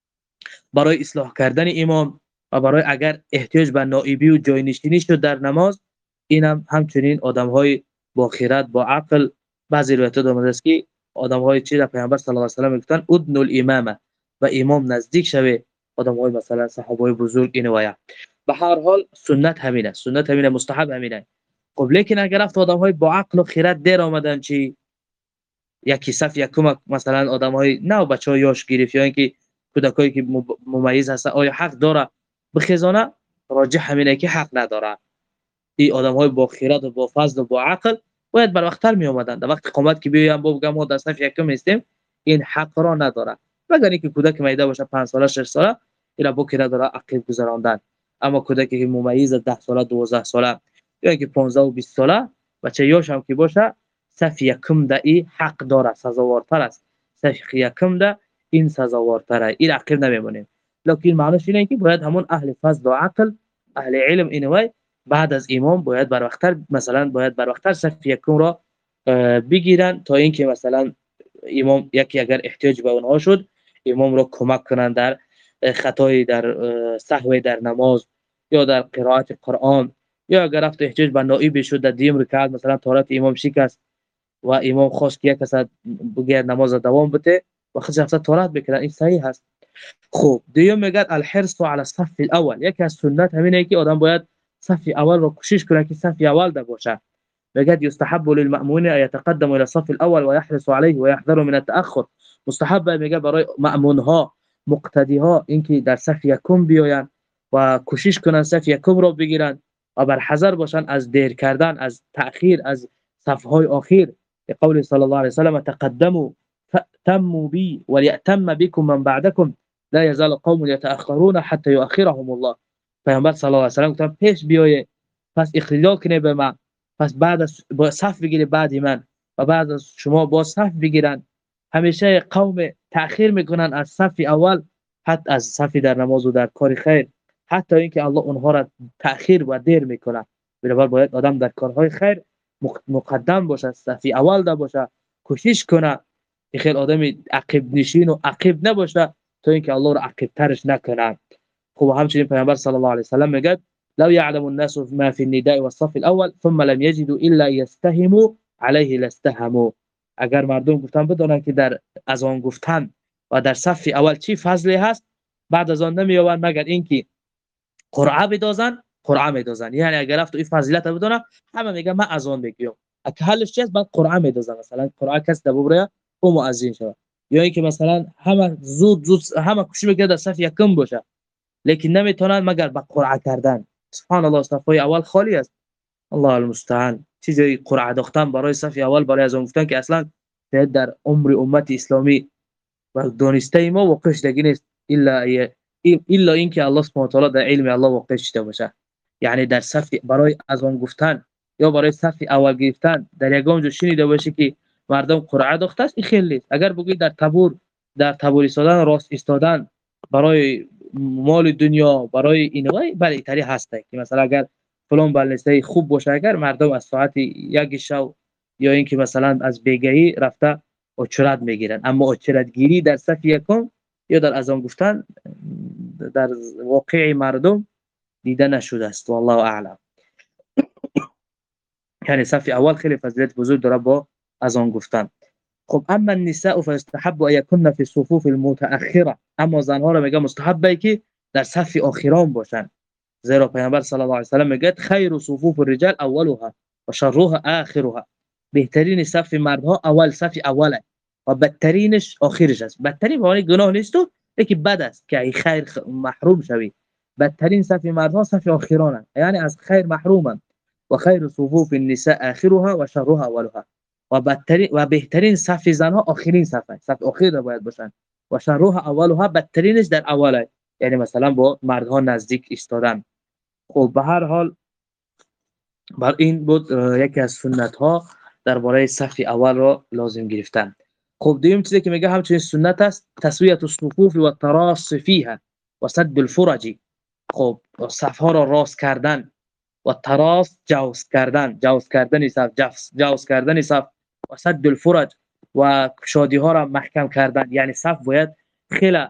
برای اصلاح کردن امام و برای اگر احتیاج به نائبی و جاینشینی شد در نماز، اینم هم همچنین آدم‌های با خیرت با عقل، بعضی روایت‌ها آمده است که آدم‌های چی را پیامبر صلی الله علیه و سلم گفتن ادن الامامه و امام نزدیک شوه، آدم‌های مثلا صحابه بزرگ این ویا. به هر حال سنت همین است، سنت همین است، مستحب همین است. خب لیکن اگر رفت آدم‌های با عقل و خیرت در آمدن چی یکی صف یکم مثلا آدم‌های نه بچه‌ها یاش گرفت یا اینکه کودکایی که ممیز هست، آیا حق داره بخزانه؟ راجح همینه که حق نداره. این آدم‌های با خیرت و با فضل و با عقل باید بر وقت‌تر می اومدن. در وقت قامت که بیایم با بگم ما در صف یکم هستیم، این حق را نداره. مگر اینکه کودک میده باشه پنج ساله شش ساله، اینا بو که نداره عقب گذراندن. اما کودکی که ممیز ده ساله دوازده ساله یا اینکه پانزده و بیست ساله بچه یاش هم که باشه صف یکم ده ای حق داره، سزاوارتر است. صف یکم ده این سزاوارتره، این عقب نمیمونه. لکن معنیش اینه که باید همون اهل فضل و عقل، اهل علم اینوای بعد از امام باید بر وقت‌تر، مثلا باید بر وقت‌تر صف یکم را بگیرن تا اینکه مثلا امام یکی اگر احتیاج به اونها شد امام را کمک کنند در خطای در سهو در نماز یا در قرائت قرآن، یا اگر رفت احتیاج به نائب شد در دیم رکعت مثلا طهارت امام شکست و امام خواست که یک کس بگیر نماز دوام بده و خودش رفت طهارت بکنه، این صحیح است. خب دیگه میگه الحرص علی الصف الاول، یکی از سنت همینه که آدم باید صف اول رو کوشش کنه که صف اول ده باشه. میگه یستحب للمأمون ان يتقدم الى الصف الاول ويحرص عليه ويحذر من التأخر. مستحب میگه برای مأمون ها مقتدی ها اینکه در صف یکم بیاین و کوشش کنن صف یکم رو بگیرن و بر حذر باشن از دیر کردن، از تأخیر، از صفهای اخیر. قول صلی الله علیه و سلم تقدموا تموا بي وليأتم بكم من بعدكم لا يزال قوم يتأخرون حتى يؤخرهم الله. پیامبر صلی الله علیه و سلم گفت پیش بیایید پس اقتدا کنه به من، پس بعد از با صف بگیره بعد من و بعد از شما با صف بگیرن. همیشه قوم تأخیر میکنن از صف اول، حتی از صف در نماز و در کار خیر، حتی اینکه الله اونها را تأخیر و دیر میکنه. بنابراین باید آدم در کارهای خیر مقدم باشه، صف اول ده باشه، کوشش کنه که خیلی آدمی عقب نشین و عقب نباشه تا اینکه الله را عقب ترش نکنه. خب همچنین پیامبر صلی الله علیه و سلم میگه لو يعلم الناس ما في النداء والصف الاول ثم لم يجدوا الا يستهموا عليه لاستهموا. اگر مردم گفتن بدونن که در اذان گفتن و در صف اول چی فضلی هست، بعد از آن نمیآورن مگر اینکه قرعه بدازن، قرعه میدازن. یعنی اگر رفت این فضیلت بدونه همه میگن من اذان بگیرم، اگه حلش چیست بعد قرعه میدازن، مثلا قرعه کس دبوره او مؤذن شد، یا اینکه مثلا همه زود زود همه کوشش میکنه در صف یکم باشه لیکن نمیتونن مگر با قرعه کردن. سبحان الله صفای اول خالی است. الله المستعان. چیزی قرعه داختن برای صف اول برای اذان گفتن که اصلا در عمر امت اسلامی و دانسته ما واقع شده نیست الا الا اینکه الله سبحانه و تعالی در علم الله واقع شده باشه. یعنی در صف برای اذان گفتن یا برای صف اول گرفتن در یگان جو شنیده باشه که مردم قرعه داخته است، این خیلی. اگر بگید در تبور در تبور ایستادن راست ایستادن برای مال دنیا برای اینوای بله ایتری هسته که مثلا اگر فلان بالنسته خوب باشه اگر مردم از ساعت یک شب یا اینکه مثلا از بیگهی رفته اچرت میگیرن، اما اچرت گیری در صف یکم یا در اذان گفتن در واقع مردم دیده نشده است والله اعلم. یعنی صف اول خیلی فضیلت بزرگ داره با اذان گفتن. خب اما النساء فاستحب ان يكن في الصفوف المتأخره، اما زنها را میگه مستحبه که در صف آخران باشن، زیرا پیامبر صلی الله علیه و سلم میگه خیر صفوف الرجال اولها و شرها آخرها. بهترین صف مردها اول صف اوله و بدترینش آخرش است. بدترین معنی گناه نیست و یکی بد است که ای خیر خ- محروم شوی. بدترین صف مردها صف آخران، یعنی از خیر محرومند. و خیر صفوف النساء آخرها و شرها اولها. و بدترین و بهترین صف زنها آخرین صف است، صف آخر باید باشن. و شرها اولها، بدترینش در اول است، یعنی مثلا با مردها نزدیک ایستادن. خب به هر حال بر این بود یکی از سنت ها درباره صف اول را لازم گرفتن. خب دویم چیزی که میگه همچنین سنت است تسویه الصفوف و التراص فیها و سد الفرج. خب صف ها را راست کردن و تراص جوز کردن، جوز کردن صف، جوز, جوز کردن صف و سد الفرج و شادی ها را محکم کردن، یعنی صف باید خیلی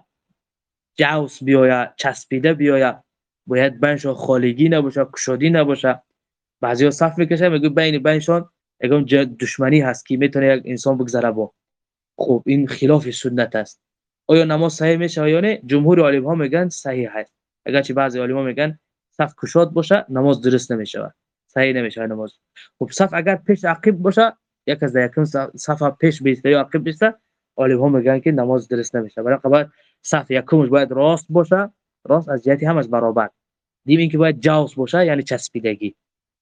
جوز بیاید، چسبیده بیاید، باید بینش خالگی نباشه، کشادی نباشه. بعضیا صف میکشه میگه بین بینشان یکم دشمنی هست که میتونه یک انسان بگذره با. خب این خلاف سنت است. آیا نماز صحیح میشه یا نه؟ جمهور عالم ها میگن صحیح است، اگرچه بعضی عالم ها میگن صف کشاد باشه نماز درست نمیشه، صحیح نمیشه نماز. خب صف اگر پیش عقب باشه، یک از یکم صف پیش بیسته یا عقب بیسته، عالم ها میگن که نماز درست نمیشه. برای باید صف یکمش باید راست باشه، راست از جهتی همش برابر. دیم اینکه باید جوز باشه، یعنی چسبیدگی.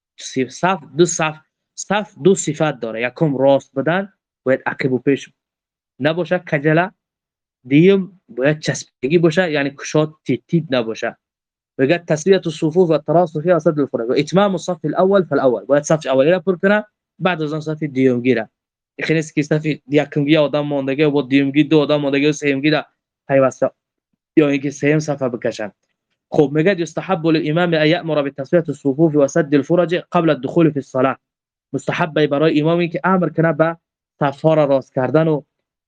صف دو صف صف دو صفت داره، یکم راست بدن باید عقب و پیش نباشه کجله، دیم باید چسبیدگی باشه یعنی کشاد تیت تیت نباشه. بگه تسویه الصفوف و التراص فيها سد الفرج و اتمام الصف الاول فالاول، باید صف اولی را پر کنه بعد از آن صف دیومگی را. این نیست که صف یکمگی آدم ماندگی و دیومگی دو آدم ماندگی و سومگی را پیوسته یا اینکه سوم صف بکشن. خب میگه يستحب للامام ان يأمر بتسويه الصفوف وسد الفرج قبل الدخول في الصلاه. مستحب برای امامی که امر کنه به صف ها را راست کردن و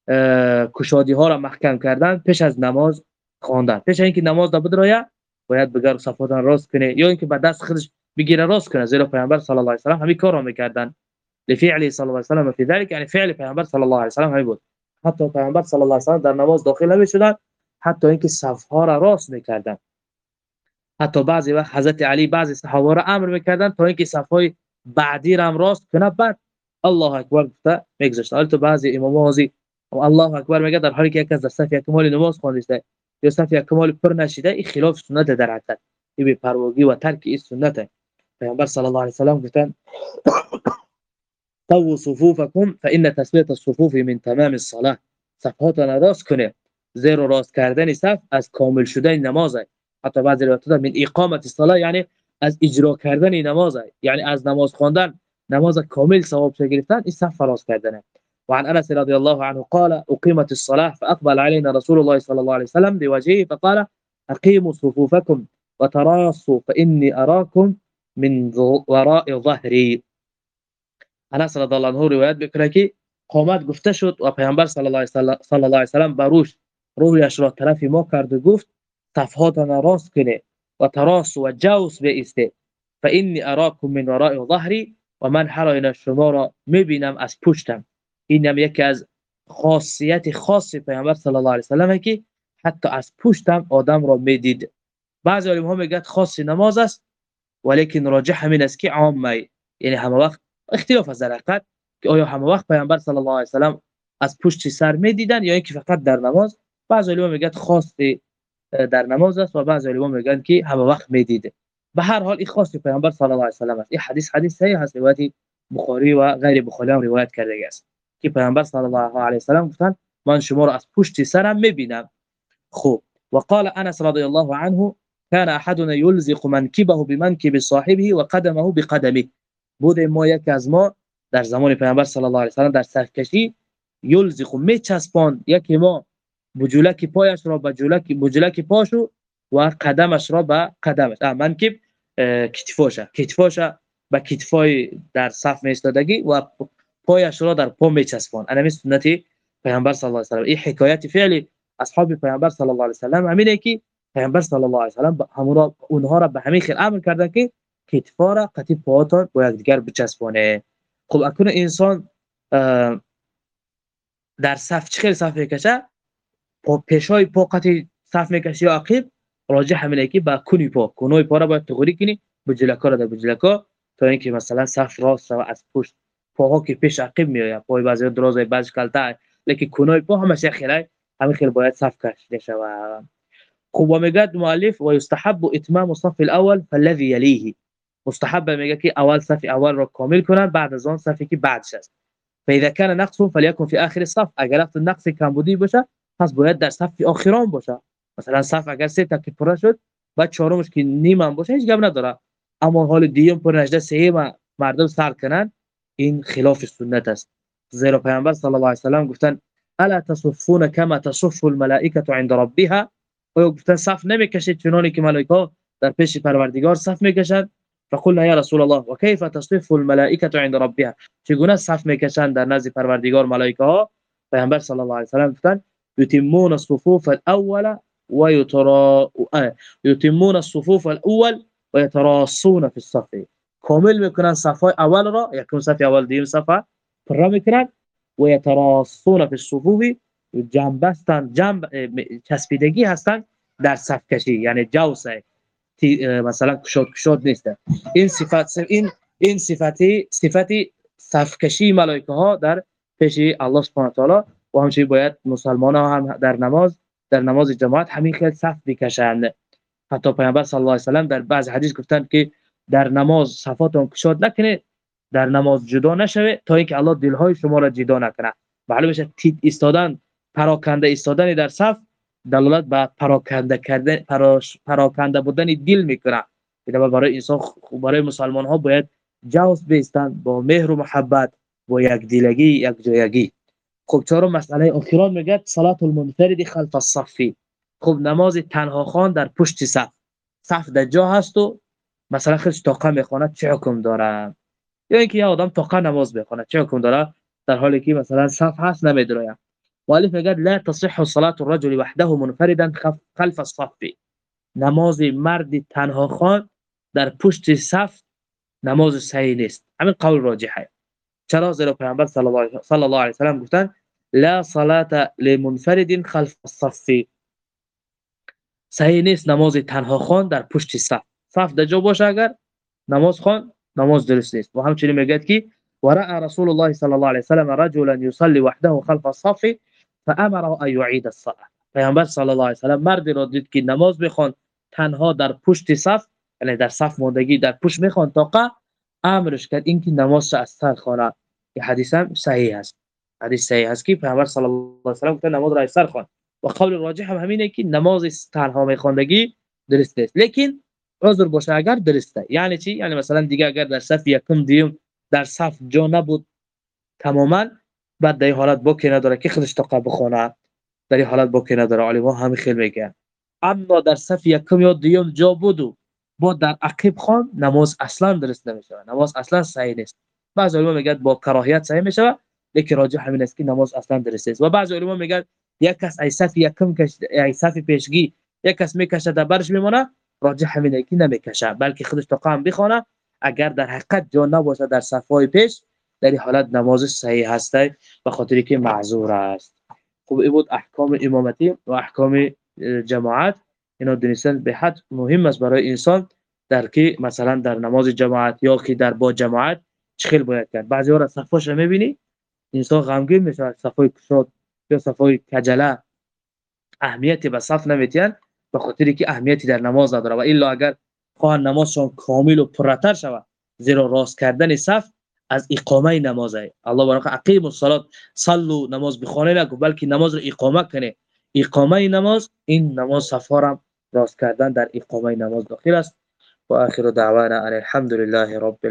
کشادی ها را محکم کردن پیش از نماز خواندن. پیش اینکه نماز را بدرایه باید بگر صفاتان راست کنه یا اینکه با دست خودش بگیره راست کنه، زیرا پیامبر صلی الله علیه و آله همین کار را میکردن. لفعل صلی الله علیه و آله فی ذلك، یعنی فعل پیامبر صلی الله علیه و آله همین بود. حتی پیامبر صلی الله علیه و آله در نماز داخل نمیشدن حتی اینکه صف ها را راست میکردن. حتی بعضی وقت حضرت علی بعضی صحابه را امر میکردن تا اینکه صفای بعدی را هم راست کنه، بعد الله اکبر گفته میگذاشت. البته بعضی اماما هازی الله اکبر میگه در حالی که یک از صف کمال نماز خوانده یا صف کمال پر نشیده، این خلاف سنت در حقیقت، این بی پروایی و ترک این سنت. پیامبر صلی الله علیه و سلم گفتن طو صفوفکم فان تسویه الصفوف من تمام الصلاه. صفاتون راست کنه، زیرا راست کردن صف از کامل شدن نماز است. حتی بعضی روایات من اقامت الصلاه، یعنی از اجرا کردن نماز است، یعنی از نماز خواندن نماز کامل ثواب گرفتن، این صف راست کردنه. وعن انس رضي الله عنه قال اقيمت الصلاه فاقبل علينا رسول الله صلى الله عليه وسلم بوجهه فقال اقيموا صفوفكم وتراصوا فاني اراكم من وراء ظهري. انس رضی الله عنه روایت میکنه که قامت گفته شد و پیامبر صلی الله علیه و سلم بروش رویش را طرف ما کرد و گفت صفهاتان راست کنه و تراص و جوز بایسته، فانی اراکم من وراء ظهری، و من هر شما را میبینم از پشتم. این هم یکی از خاصیت خاص پیامبر صلی الله علیه و سلم که حتی از پشتم آدم را میدید. بعضی علما ها میگن خاص نماز است، ولیکن راجح همین است که عامه، یعنی همه وقت اختلاف از در حقیقت که آیا همه وقت پیامبر صلی الله علیه و سلم از پشت سر میدیدن یا اینکه فقط در نماز. بعضی علما میگن خاص در نماز است و بعضی علما میگن که همه وقت میدیده. به هر حال این خاص پیامبر صلی الله علیه و سلم است. این حدیث حدیث صحیح است، روایت بخاری و غیر بخاری هم روایت کرده است که پیامبر صلی الله علیه و سلم گفتند من شما را از پشت سرم میبینم. خب وقال انس رضی الله عنه كان احدنا يلزق منكبه بمنكب صاحبه وقدمه بقدمه. بود ما یک از ما در زمان پیامبر صلی الله علیه و سلم در صفکشی یلزق میچسباند یکی ما بجولک پایش را به جولک بجولک پاشو و قدمش را به قدمش، منکب کتفاش کتفاش به کتفای در صف میستادگی و پایش را در پا میچسباند. انا سنت پیامبر صلی الله علیه و سلم. این حکایت فعلی اصحاب پیامبر صلی الله علیه و سلم همینه که پیامبر صلی الله علیه و سلم همون اونها را به همین خیل امر کردن که کتفا را قطی پاهاتون با یکدیگر بچسبانه. خب اکنون انسان در صف چه صف میکشه، پا پیشای پا قطی صف میکشه یا عقب، راجح همینه که با کنی پا کنوی پا را باید تغییر کنی بجلکا را در بجلکا تا اینکه مثلا صف راست و از پشت پاها که پیش عقب میآید، پای بعضی دراز بعضی کلته لیکن کنای پا همش خیلی همین خیلی باید صف کشیده شود. خب و میگه مؤلف و یستحب اتمام الصف الاول فالذي يليه، مستحب میگه که اول صف اول را کامل کنن، بعد از آن صفی که بعدش است. فاذا كان نقص فليكن في اخر الصف، اگر نقص کمبودی باشه پس باید در صف آخران باشه. مثلا صف اگر سه تا که پر شد بعد چهارمش که نیم هم باشه هیچ گپ نداره، اما حال دیگه پر نشده سه مردم سر کنن این خلاف سنت است. زیرا پیامبر صلی الله علیه و آله گفتن الا تصفون كما تصف الملائکه عند ربها، او گفتن صف نمیکشید چنانی که ملائکه در پیش پروردگار صف میکشند. فقلنا یا رسول الله و کیف تصف الملائکه عند ربها، چگونه صف میکشند در نزد پروردگار ملائکه ها؟ پیامبر صلی الله علیه و آله گفتن یتمون الصفوف الاول و یترا یتمون الصفوف الاول و یتراصون فی الصف، کامل میکنن صفای اول را، یکم صف اول دیم صف پر میکنن و یتراصون فی الصفوف، جنب بستن جنب چسبیدگی هستن در صف کشی، یعنی جوسه مثلا کشاد کشاد نیست. این صفت این این صفتی صفتی صف کشی ملائکه ها در پیش الله سبحانه و تعالی. و همچنین باید مسلمان ها هم در نماز در نماز جماعت همین خیلی صف بکشند. حتی پیامبر صلی الله علیه و سلم در بعض حدیث گفتند که در نماز صفاتون کشاد نکنید، در نماز جدا نشوه تا اینکه الله دلهای شما را جدا نکنه. معلوم میشه تیت ایستادن، پراکنده ایستادن در صف دلالت بر پراکنده کردن پراش پراکنده بودن دل میکنه. اینا برای انسان برای مسلمان ها باید جوز بیستند با مهر و محبت، با یک دلگی یک جایگی. خب چهارم مسئله اخیران میگه صلات المنفرد خلف الصف. خب نماز تنها خوان در پشت صف، صف در جا هست و مثلا خودش طاقه میخونه چه حکم داره؟ یا اینکه یه آدم طاقه نماز بخونه چه حکم داره در حالی که مثلا صف هست نمیدره؟ مؤلف میگه لا تصح صلاه الرجل وحده منفردا خلف الصف، نماز مرد تنها خوان در پشت صف نماز صحیح نیست. همین قول راجحه. چرا؟ زیرا پیامبر صلی الله صلی الله علیه و سلم گفتن لا صلاه لمنفرد خلف الصف، صحیح نیست نماز تنها خوان در پشت صف. صف در جا باشه اگر نماز خوان نماز درست نیست. و همچنین میگه که ورأى رسول الله صلی الله علیه و سلم رجلا يصلي وحده خلف الصف فامره ان يعيد الصلاه. پیامبر صلی الله علیه و سلم مردی را دید که نماز میخوان تنها در پشت صف، یعنی در صف موندگی در پشت میخوان طاقه، امرش کرد اینکه نماز را از سر خوانه. این حدیث هم صحیح است. حدیث صحیح است که پیامبر صلی الله علیه و سلم گفت نماز را از سر خوان. و قول راجح هم همینه که نماز تنها میخواندگی درست است، لیکن عذر باشه اگر درسته. یعنی چی؟ یعنی مثلا دیگه اگر در صف یکم دیم در صف جا نبود تماما، بعد در این حالت باکی نداره که خودش طاقه بخونه، در این حالت باکی نداره. علما همین خیلی میگن. اما در صف یکم یا دوم جا بود با در عقب خوان نماز اصلا درست نمیشه، نماز اصلا صحیح نیست. بعضی علما میگن با کراهیت صحیح میشه، لیکن راجح همین است که نماز اصلا درست است. و بعضی علما میگن یک کس ای صف یکم کشید ای صف پیشگی یک کس میکشه در برش میمونه، راجح همینه که نمیکشه بلکه خودش طاقه هم بخونه. اگر در حقیقت جا نباشه در صفای پیش در این حالت نمازش صحیح هسته به خاطری که معذور است. خب این بود احکام امامتی و احکام جماعت. اینا دونستن به حد مهم است برای انسان در که مثلا در نماز جماعت یا که در با جماعت چخیل باید کرد. بعضی وقت صفاش رو میبینی انسان غمگین میشه، صفای کشاد یا صفای کجله اهمیتی به صف نمیتین به خاطری که اهمیتی در نماز نداره. و الا اگر خواهن نمازشان کامل و پرتر شود، زیرا راست کردن صف از اقامه نمازه. الله برای اقیم الصلاه صلوا نماز بخونه نگو بلکه نماز رو اقامه کنه. اقامه نماز این نماز صفارم راست کردن در اقامه نماز داخل است. و آخر دعوانا الحمد لله رب